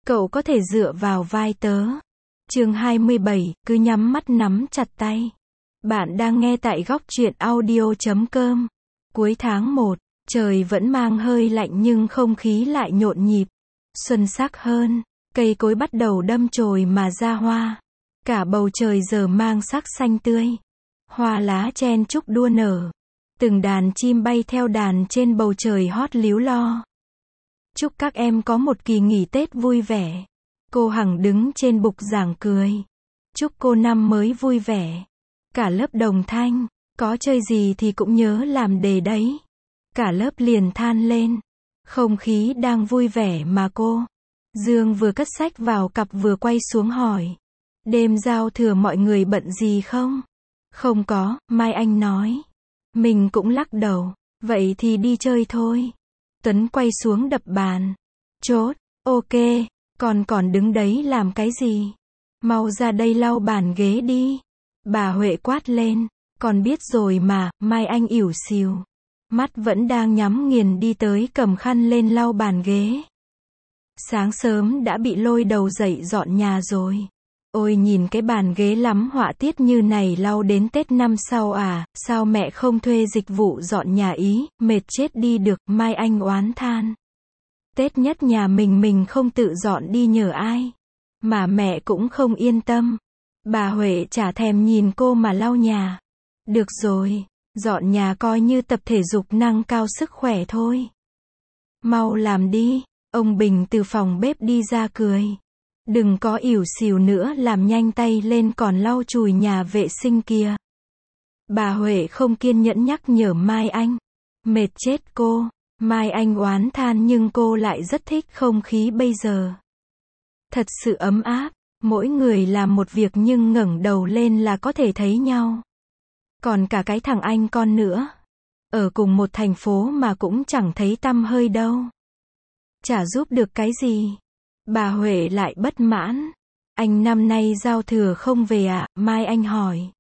Cậu có thể dựa vào vai tớ. Chương 27, cứ nhắm mắt nắm chặt tay. Bạn đang nghe tại góc truyện audio.com. Cuối tháng 1, trời vẫn mang hơi lạnh nhưng không khí lại nhộn nhịp. Xuân sắc hơn, cây cối bắt đầu đâm chồi mà ra hoa. Cả bầu trời giờ mang sắc xanh tươi. Hoa lá chen chúc đua nở. Từng đàn chim bay theo đàn trên bầu trời hót líu lo. Chúc các em có một kỳ nghỉ Tết vui vẻ. Cô Hằng đứng trên bục giảng cười. Chúc cô năm mới vui vẻ. Cả lớp đồng thanh, có chơi gì thì cũng nhớ làm đề đấy. Cả lớp liền than lên. Không khí đang vui vẻ mà cô. Dương vừa cất sách vào cặp vừa quay xuống hỏi. Đêm giao thừa mọi người bận gì không? Không có, Mai Anh nói. Mình cũng lắc đầu. Vậy thì đi chơi thôi. Tuấn quay xuống đập bàn. Chốt, ok, còn đứng đấy làm cái gì? Mau ra đây lau bàn ghế đi. Bà Huệ quát lên. Con biết rồi mà, Mai Anh ỉu xìu. Mắt vẫn đang nhắm nghiền đi tới cầm khăn lên lau bàn ghế. Sáng sớm đã bị lôi đầu dậy dọn nhà rồi. Ôi nhìn cái bàn ghế lắm họa tiết như này lau đến Tết năm sau à, sao mẹ không thuê dịch vụ dọn nhà ý, mệt chết đi được, Mai Anh oán than. Tết nhất nhà mình không tự dọn đi nhờ ai. Mà mẹ cũng không yên tâm. Bà Huệ chả thèm nhìn cô mà lau nhà. Được rồi, dọn nhà coi như tập thể dục nâng cao sức khỏe thôi. Mau làm đi, ông Bình từ phòng bếp đi ra cười. Đừng có ỉu xìu nữa, làm nhanh tay lên còn lau chùi nhà vệ sinh kia. Bà Huệ không kiên nhẫn nhắc nhở Mai Anh. Mệt chết cô. Mai Anh oán than nhưng cô lại rất thích không khí bây giờ. Thật sự ấm áp, mỗi người làm một việc nhưng ngẩng đầu lên là có thể thấy nhau. Còn cả cái thằng anh con nữa. Ở cùng một thành phố mà cũng chẳng thấy tăm hơi đâu. Chả giúp được cái gì. Bà Huệ lại bất mãn. Anh năm nay giao thừa không về à? Mai Anh hỏi.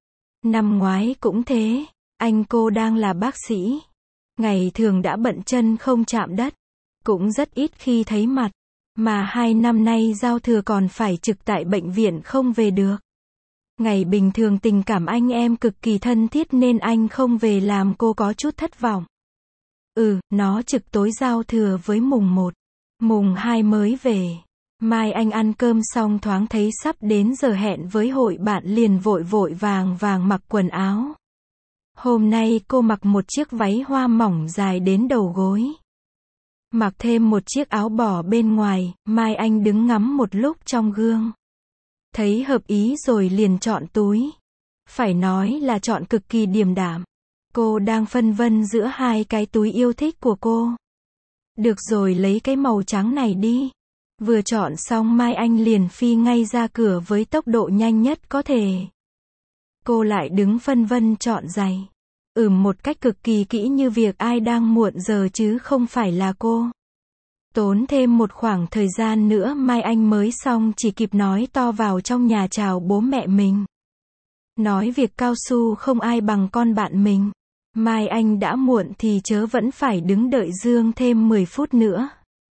Năm ngoái cũng thế. Anh cô đang là bác sĩ. Ngày thường đã bận chân không chạm đất. Cũng rất ít khi thấy mặt. Mà 2 năm nay giao thừa còn phải trực tại bệnh viện không về được. Ngày bình thường tình cảm anh em cực kỳ thân thiết nên anh không về làm cô có chút thất vọng. Nó trực tối giao thừa với mùng 1. Mùng 2 mới về. Mai Anh ăn cơm xong thoáng thấy sắp đến giờ hẹn với hội bạn liền vội vàng mặc quần áo. Hôm nay cô mặc một chiếc váy hoa mỏng dài đến đầu gối. Mặc thêm một chiếc áo bò bên ngoài, Mai Anh đứng ngắm một lúc trong gương. Thấy hợp ý rồi liền chọn túi. Phải nói là chọn cực kỳ điềm đạm. Cô đang phân vân giữa hai cái túi yêu thích của cô. Được rồi, lấy cái màu trắng này đi. Vừa chọn xong Mai Anh liền phi ngay ra cửa với tốc độ nhanh nhất có thể. Cô lại đứng phân vân chọn giày. Một cách cực kỳ kỹ như việc ai đang muộn giờ chứ không phải là cô. Tốn thêm một khoảng thời gian nữa Mai Anh mới xong chỉ kịp nói to vào trong nhà chào bố mẹ mình. Nói việc cao su không ai bằng con bạn mình. Mai Anh đã muộn thì chớ vẫn phải đứng đợi Dương thêm 10 phút nữa.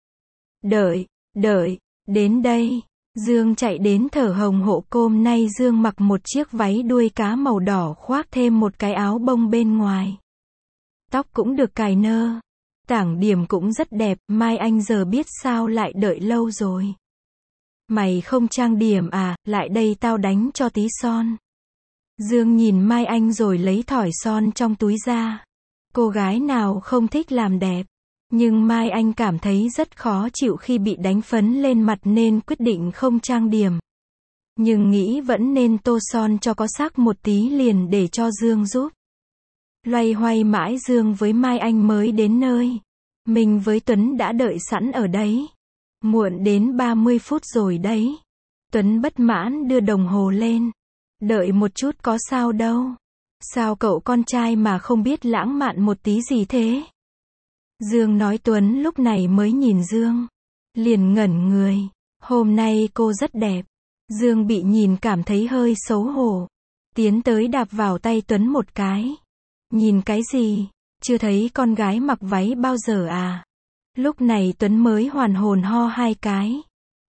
Đợi, đến đây. Dương chạy đến thở hồng hộc. Hôm nay Dương mặc một chiếc váy đuôi cá màu đỏ khoác thêm một cái áo bông bên ngoài. Tóc cũng được cài nơ. Tảng điểm cũng rất đẹp. Mai Anh giờ biết sao lại đợi lâu rồi. Mày không trang điểm à, lại đây tao đánh cho tí son. Dương nhìn Mai Anh rồi lấy thỏi son trong túi ra. Cô gái nào không thích làm đẹp. Nhưng Mai Anh cảm thấy rất khó chịu khi bị đánh phấn lên mặt nên quyết định không trang điểm. Nhưng nghĩ vẫn nên tô son cho có sắc một tí liền để cho Dương giúp. Loay hoay mãi Dương với Mai Anh mới đến nơi. Mình với Tuấn đã đợi sẵn ở đấy. Muộn đến 30 phút rồi đấy. Tuấn bất mãn đưa đồng hồ lên. Đợi một chút có sao đâu. Sao cậu con trai mà không biết lãng mạn một tí gì thế? Dương nói. Tuấn lúc này mới nhìn Dương. Liền ngẩn người. Hôm nay cô rất đẹp. Dương bị nhìn cảm thấy hơi xấu hổ. Tiến tới đạp vào tay Tuấn một cái. Nhìn cái gì? Chưa thấy con gái mặc váy bao giờ à? Lúc này Tuấn mới hoàn hồn ho 2 cái.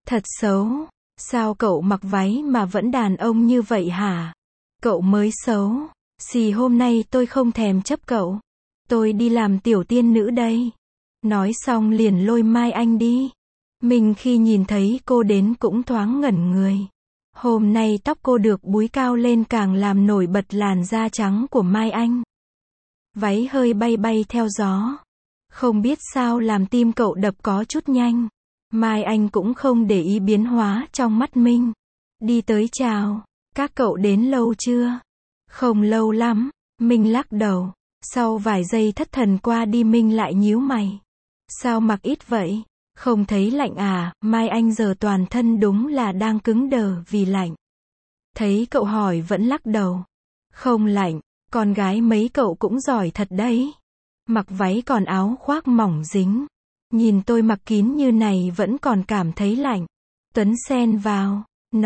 Thật xấu. Sao cậu mặc váy mà vẫn đàn ông như vậy hả? Cậu mới xấu. Xì hôm nay tôi không thèm chấp cậu. Tôi đi làm tiểu tiên nữ đây. Nói xong liền lôi Mai Anh đi. Mình khi nhìn thấy cô đến cũng thoáng ngẩn người. Hôm nay tóc cô được búi cao lên càng làm nổi bật làn da trắng của Mai Anh. Váy hơi bay bay theo gió. Không biết sao làm tim cậu đập có chút nhanh. Mai Anh cũng không để ý biến hóa trong mắt Minh. Đi tới chào. Các cậu đến lâu chưa? Không lâu lắm. Minh lắc đầu. Sau vài giây thất thần qua đi Minh lại nhíu mày. Sao mặc ít vậy? Không thấy lạnh à? Mai Anh giờ toàn thân đúng là đang cứng đờ vì lạnh. Thấy cậu hỏi vẫn lắc đầu. Không lạnh, con gái mấy cậu cũng giỏi thật đấy. Mặc váy còn áo khoác mỏng dính. Nhìn tôi mặc kín như này vẫn còn cảm thấy lạnh. Tuấn xen vào.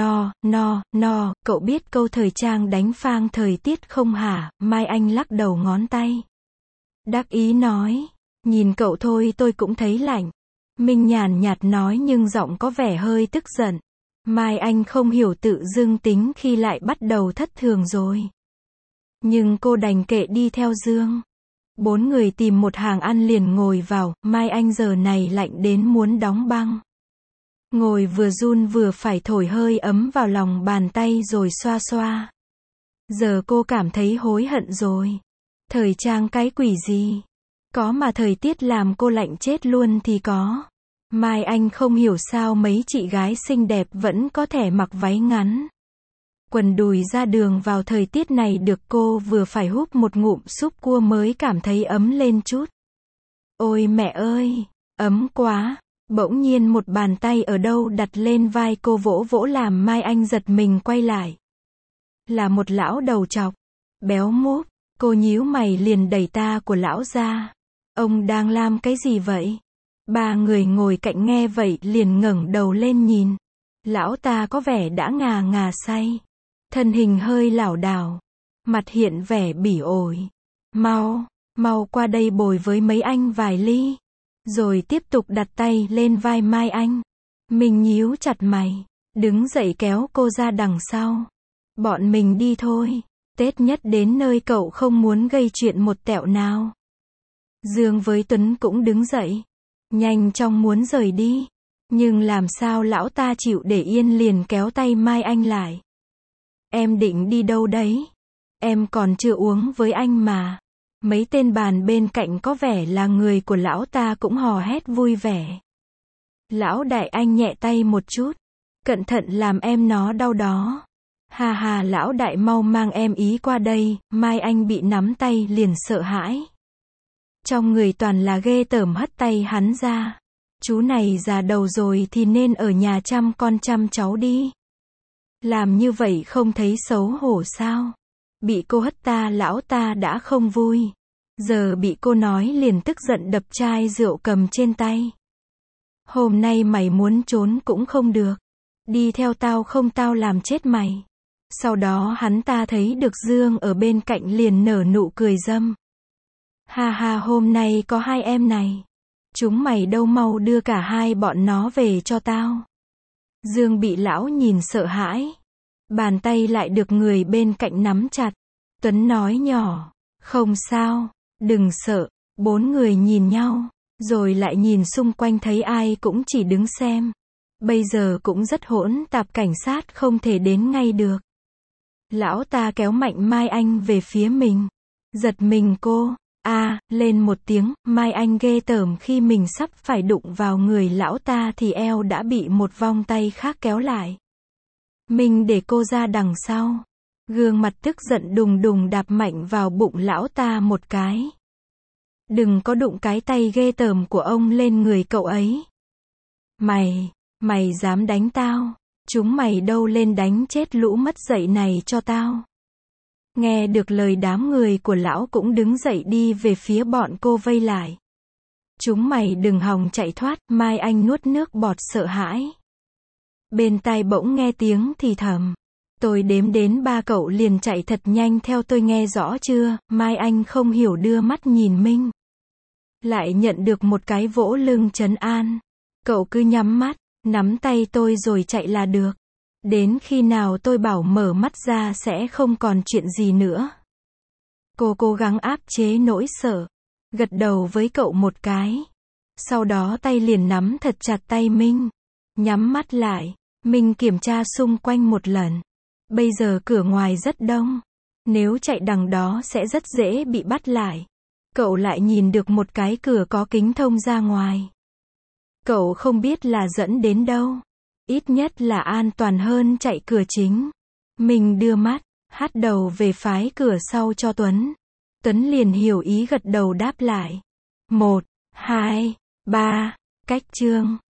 No, cậu biết câu thời trang đánh phang thời tiết không hả? Mai Anh lắc đầu ngón tay. Đắc ý nói. Nhìn cậu thôi tôi cũng thấy lạnh. Minh nhàn nhạt nói nhưng giọng có vẻ hơi tức giận. Mai Anh không hiểu tự dưng tính khi lại bắt đầu thất thường rồi. Nhưng cô đành kệ đi theo Dương. 4 người tìm một hàng ăn liền ngồi vào, Mai Anh giờ này lạnh đến muốn đóng băng. Ngồi vừa run vừa phải thổi hơi ấm vào lòng bàn tay rồi xoa xoa. Giờ cô cảm thấy hối hận rồi. Thời trang cái quỷ gì? Có mà thời tiết làm cô lạnh chết luôn thì có. Mai Anh không hiểu sao mấy chị gái xinh đẹp vẫn có thể mặc váy ngắn. Quần đùi ra đường vào thời tiết này được cô vừa phải húp một ngụm súp cua mới cảm thấy ấm lên chút. Ôi mẹ ơi, ấm quá. Bỗng nhiên một bàn tay ở đâu đặt lên vai cô vỗ vỗ làm Mai Anh giật mình quay lại. Là một lão đầu trọc, béo múp, cô nhíu mày liền đẩy ta của lão ra. Ông đang làm cái gì vậy? 3 người ngồi cạnh nghe vậy liền ngẩng đầu lên nhìn. Lão ta có vẻ đã ngà ngà say. Thân hình hơi lảo đảo. Mặt hiện vẻ bỉ ổi. Mau qua đây bồi với mấy anh vài ly. Rồi tiếp tục đặt tay lên vai Mai Anh. Mình nhíu chặt mày. Đứng dậy kéo cô ra đằng sau. Bọn mình đi thôi. Tết nhất đến nơi cậu không muốn gây chuyện một tẹo nào. Dương với Tuấn cũng đứng dậy. Nhanh chóng muốn rời đi. Nhưng làm sao lão ta chịu để yên liền kéo tay Mai Anh lại. Em định đi đâu đấy? Em còn chưa uống với anh mà. Mấy tên bàn bên cạnh có vẻ là người của lão ta cũng hò hét vui vẻ. Lão đại anh nhẹ tay một chút. Cẩn thận làm em nó đau đó. Hà lão đại mau mang em ý qua đây. Mai Anh bị nắm tay liền sợ hãi. Trong người toàn là ghê tởm hất tay hắn ra. Chú này già đầu rồi thì nên ở nhà chăm con chăm cháu đi. Làm như vậy không thấy xấu hổ sao? Bị cô hất ta lão ta đã không vui. Giờ bị cô nói liền tức giận đập chai rượu cầm trên tay. Hôm nay mày muốn trốn cũng không được. Đi theo tao không tao làm chết mày. Sau đó hắn ta thấy được Dương ở bên cạnh liền nở nụ cười dâm. Ha hôm nay có 2 em này. Chúng mày đâu mau đưa cả 2 bọn nó về cho tao. Dương bị lão nhìn sợ hãi. Bàn tay lại được người bên cạnh nắm chặt. Tuấn nói nhỏ. Không sao, đừng sợ. 4 người nhìn nhau. Rồi lại nhìn xung quanh thấy ai cũng chỉ đứng xem. Bây giờ cũng rất hỗn tạp cảnh sát không thể đến ngay được. Lão ta kéo mạnh Mai Anh về phía mình. Giật mình cô. Lên một tiếng, Mai Anh ghê tởm khi mình sắp phải đụng vào người lão ta thì eo đã bị một vòng tay khác kéo lại. Mình để cô ra đằng sau. Gương mặt tức giận đùng đùng đạp mạnh vào bụng lão ta một cái. Đừng có đụng cái tay ghê tởm của ông lên người cậu ấy. Mày dám đánh tao? Chúng mày đâu lên đánh chết lũ mất dạy này cho tao. Nghe được lời đám người của lão cũng đứng dậy đi về phía bọn cô vây lại. Chúng mày đừng hòng chạy thoát, Mai Anh nuốt nước bọt sợ hãi. Bên tai bỗng nghe tiếng thì thầm. Tôi đếm đến 3 cậu liền chạy thật nhanh theo tôi nghe rõ chưa? Mai Anh không hiểu đưa mắt nhìn Minh. Lại nhận được một cái vỗ lưng trấn an. Cậu cứ nhắm mắt, Nắm tay tôi rồi chạy là được. Đến khi nào tôi bảo mở mắt ra sẽ không còn chuyện gì nữa. Cô cố gắng áp chế nỗi sợ. Gật đầu với cậu một cái. Sau đó tay liền nắm thật chặt tay Minh. Nhắm mắt lại. Minh kiểm tra xung quanh một lần. Bây giờ cửa ngoài rất đông. Nếu chạy đằng đó sẽ rất dễ bị bắt lại. Cậu lại nhìn được một cái cửa có kính thông ra ngoài. Cậu không biết là dẫn đến đâu. Ít nhất là an toàn hơn chạy cửa chính. Mình đưa mắt, hắt đầu về phái cửa sau cho Tuấn. Tuấn liền hiểu ý gật đầu đáp lại. 1, 2, 3, cách chương.